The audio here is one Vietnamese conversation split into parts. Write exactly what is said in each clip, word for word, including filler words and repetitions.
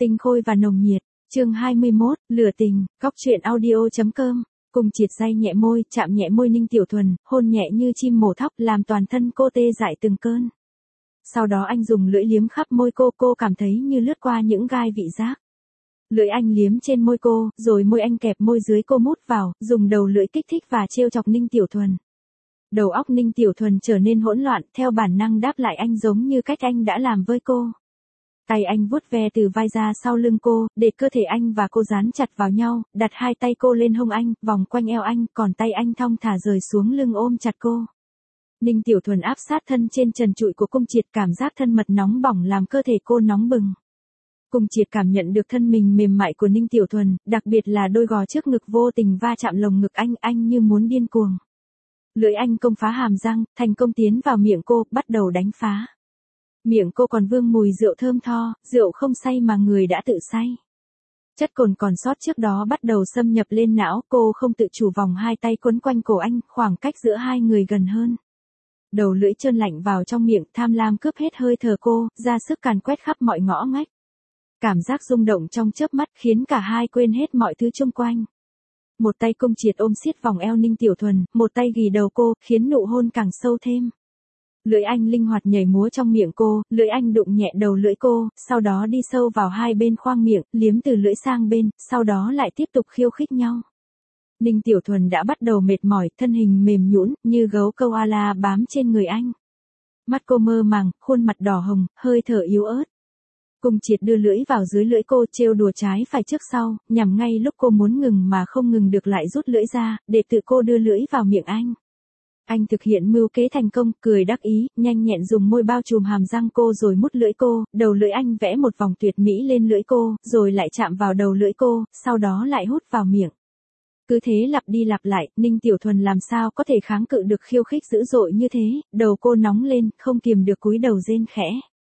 tinh khôi và nồng nhiệt. Chương hai mươi mốt, lửa tình, góc truyện audio.com. Cùng triệt day nhẹ môi, chạm nhẹ môi Ninh Tiểu Thuần, hôn nhẹ như chim mổ thóc, làm toàn thân cô tê dại từng cơn. Sau đó anh dùng lưỡi liếm khắp môi cô, cô cảm thấy như lướt qua những gai vị giác. Lưỡi anh liếm trên môi cô, rồi môi anh kẹp môi dưới cô mút vào, dùng đầu lưỡi kích thích và trêu chọc Ninh Tiểu Thuần. Đầu óc Ninh Tiểu Thuần trở nên hỗn loạn, theo bản năng đáp lại anh giống như cách anh đã làm với cô. Tay anh vuốt ve từ vai ra sau lưng cô, để cơ thể anh và cô dán chặt vào nhau, đặt hai tay cô lên hông anh, vòng quanh eo anh, còn tay anh thong thả rời xuống lưng ôm chặt cô. Ninh Tiểu Thuần áp sát thân trên trần trụi của Cung Triệt, cảm giác thân mật nóng bỏng làm cơ thể cô nóng bừng. Cung Triệt cảm nhận được thân mình mềm mại của Ninh Tiểu Thuần, đặc biệt là đôi gò trước ngực vô tình va chạm lồng ngực anh, anh như muốn điên cuồng. Lưỡi anh công phá hàm răng, thành công tiến vào miệng cô, bắt đầu đánh phá. Miệng cô còn vương mùi rượu thơm tho, rượu không say mà người đã tự say. Chất cồn còn sót trước đó bắt đầu xâm nhập lên não, cô không tự chủ vòng hai tay quấn quanh cổ anh, khoảng cách giữa hai người gần hơn. Đầu lưỡi trơn lạnh vào trong miệng, tham lam cướp hết hơi thở cô, ra sức càn quét khắp mọi ngõ ngách. Cảm giác rung động trong chớp mắt khiến cả hai quên hết mọi thứ xung quanh. Một tay Cung Triệt ôm siết vòng eo Ninh Tiểu Thuần, một tay ghì đầu cô, khiến nụ hôn càng sâu thêm. Lưỡi anh linh hoạt nhảy múa trong miệng cô, lưỡi anh đụng nhẹ đầu lưỡi cô, sau đó đi sâu vào hai bên khoang miệng, liếm từ lưỡi sang bên, sau đó lại tiếp tục khiêu khích nhau. Ninh Tiểu Thuần đã bắt đầu mệt mỏi, thân hình mềm nhũn như gấu koala bám trên người anh. Mắt cô mơ màng, khuôn mặt đỏ hồng, hơi thở yếu ớt. Cung Triệt đưa lưỡi vào dưới lưỡi cô, trêu đùa trái phải trước sau, nhằm ngay lúc cô muốn ngừng mà không ngừng được lại rút lưỡi ra, để tự cô đưa lưỡi vào miệng anh. Anh thực hiện mưu kế thành công, cười đắc ý, nhanh nhẹn dùng môi bao trùm hàm răng cô rồi mút lưỡi cô, đầu lưỡi anh vẽ một vòng tuyệt mỹ lên lưỡi cô, rồi lại chạm vào đầu lưỡi cô, sau đó lại hút vào miệng. Cứ thế lặp đi lặp lại, Ninh Tiểu Thuần làm sao có thể kháng cự được khiêu khích dữ dội như thế, đầu cô nóng lên, không kiềm được cúi đầu rên khẽ.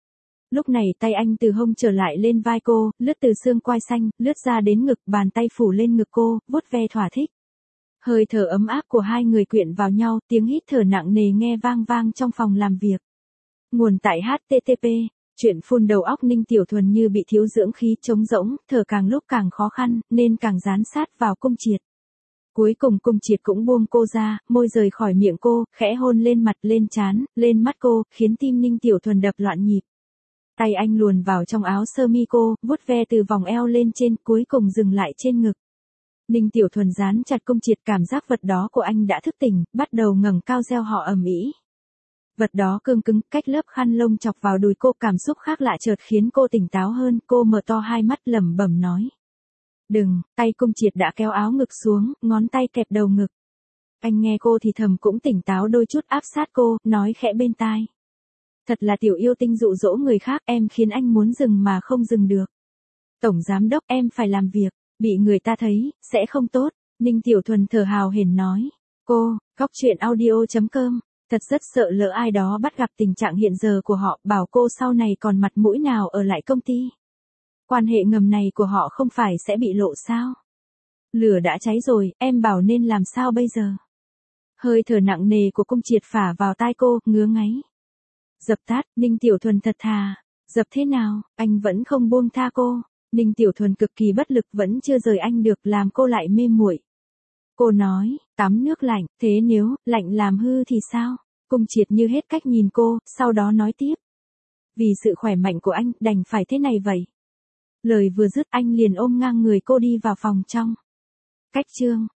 Lúc này tay anh từ hông trở lại lên vai cô, lướt từ xương quai xanh, lướt ra đến ngực, bàn tay phủ lên ngực cô, vuốt ve thỏa thích. Hơi thở ấm áp của hai người quyện vào nhau, tiếng hít thở nặng nề nghe vang vang trong phòng làm việc. Nguồn tại hát tê tê pê, chuyện phun đầu óc Ninh Tiểu Thuần như bị thiếu dưỡng khí, trống rỗng, thở càng lúc càng khó khăn, nên càng dán sát vào Cung Triệt. Cuối cùng Cung Triệt cũng buông cô ra, môi rời khỏi miệng cô, khẽ hôn lên mặt, lên trán, lên mắt cô, khiến tim Ninh Tiểu Thuần đập loạn nhịp. Tay anh luồn vào trong áo sơ mi cô, vuốt ve từ vòng eo lên trên, cuối cùng dừng lại trên ngực. Ninh Tiểu Thuần dán chặt Cung Triệt, cảm giác vật đó của anh đã thức tỉnh, bắt đầu ngẩng cao reo hò ầm ĩ. Vật đó cương cứng, cách lớp khăn lông chọc vào đùi cô, cảm xúc khác lạ chợt khiến cô tỉnh táo hơn, cô mở to hai mắt lẩm bẩm nói. Đừng, tay Cung Triệt đã kéo áo ngực xuống, ngón tay kẹp đầu ngực. Anh nghe cô thì thầm cũng tỉnh táo đôi chút, áp sát cô, nói khẽ bên tai. Thật là tiểu yêu tinh dụ dỗ người khác, em khiến anh muốn dừng mà không dừng được. Tổng giám đốc, em phải làm việc, bị người ta thấy, sẽ không tốt. Ninh Tiểu Thuần thở hào hển nói. Cô, góc truyện audio.com, thật rất sợ lỡ ai đó bắt gặp tình trạng hiện giờ của họ, bảo cô sau này còn mặt mũi nào ở lại công ty. Quan hệ ngầm này của họ không phải sẽ bị lộ sao? Lửa đã cháy rồi, em bảo nên làm sao bây giờ? Hơi thở nặng nề của Cung Triệt phả vào tai cô, ngứa ngáy. Dập tắt, Ninh Tiểu Thuần thật thà. Dập thế nào, anh vẫn không buông tha cô. Ninh Tiểu Thuần cực kỳ bất lực, vẫn chưa rời anh được, làm cô lại mê muội. Cô nói, tắm nước lạnh, thế nếu, lạnh làm hư thì sao? Cung Triệt như hết cách nhìn cô, sau đó nói tiếp. Vì sự khỏe mạnh của anh, đành phải thế này vậy. Lời vừa dứt anh liền ôm ngang người cô đi vào phòng trong. Cách chương.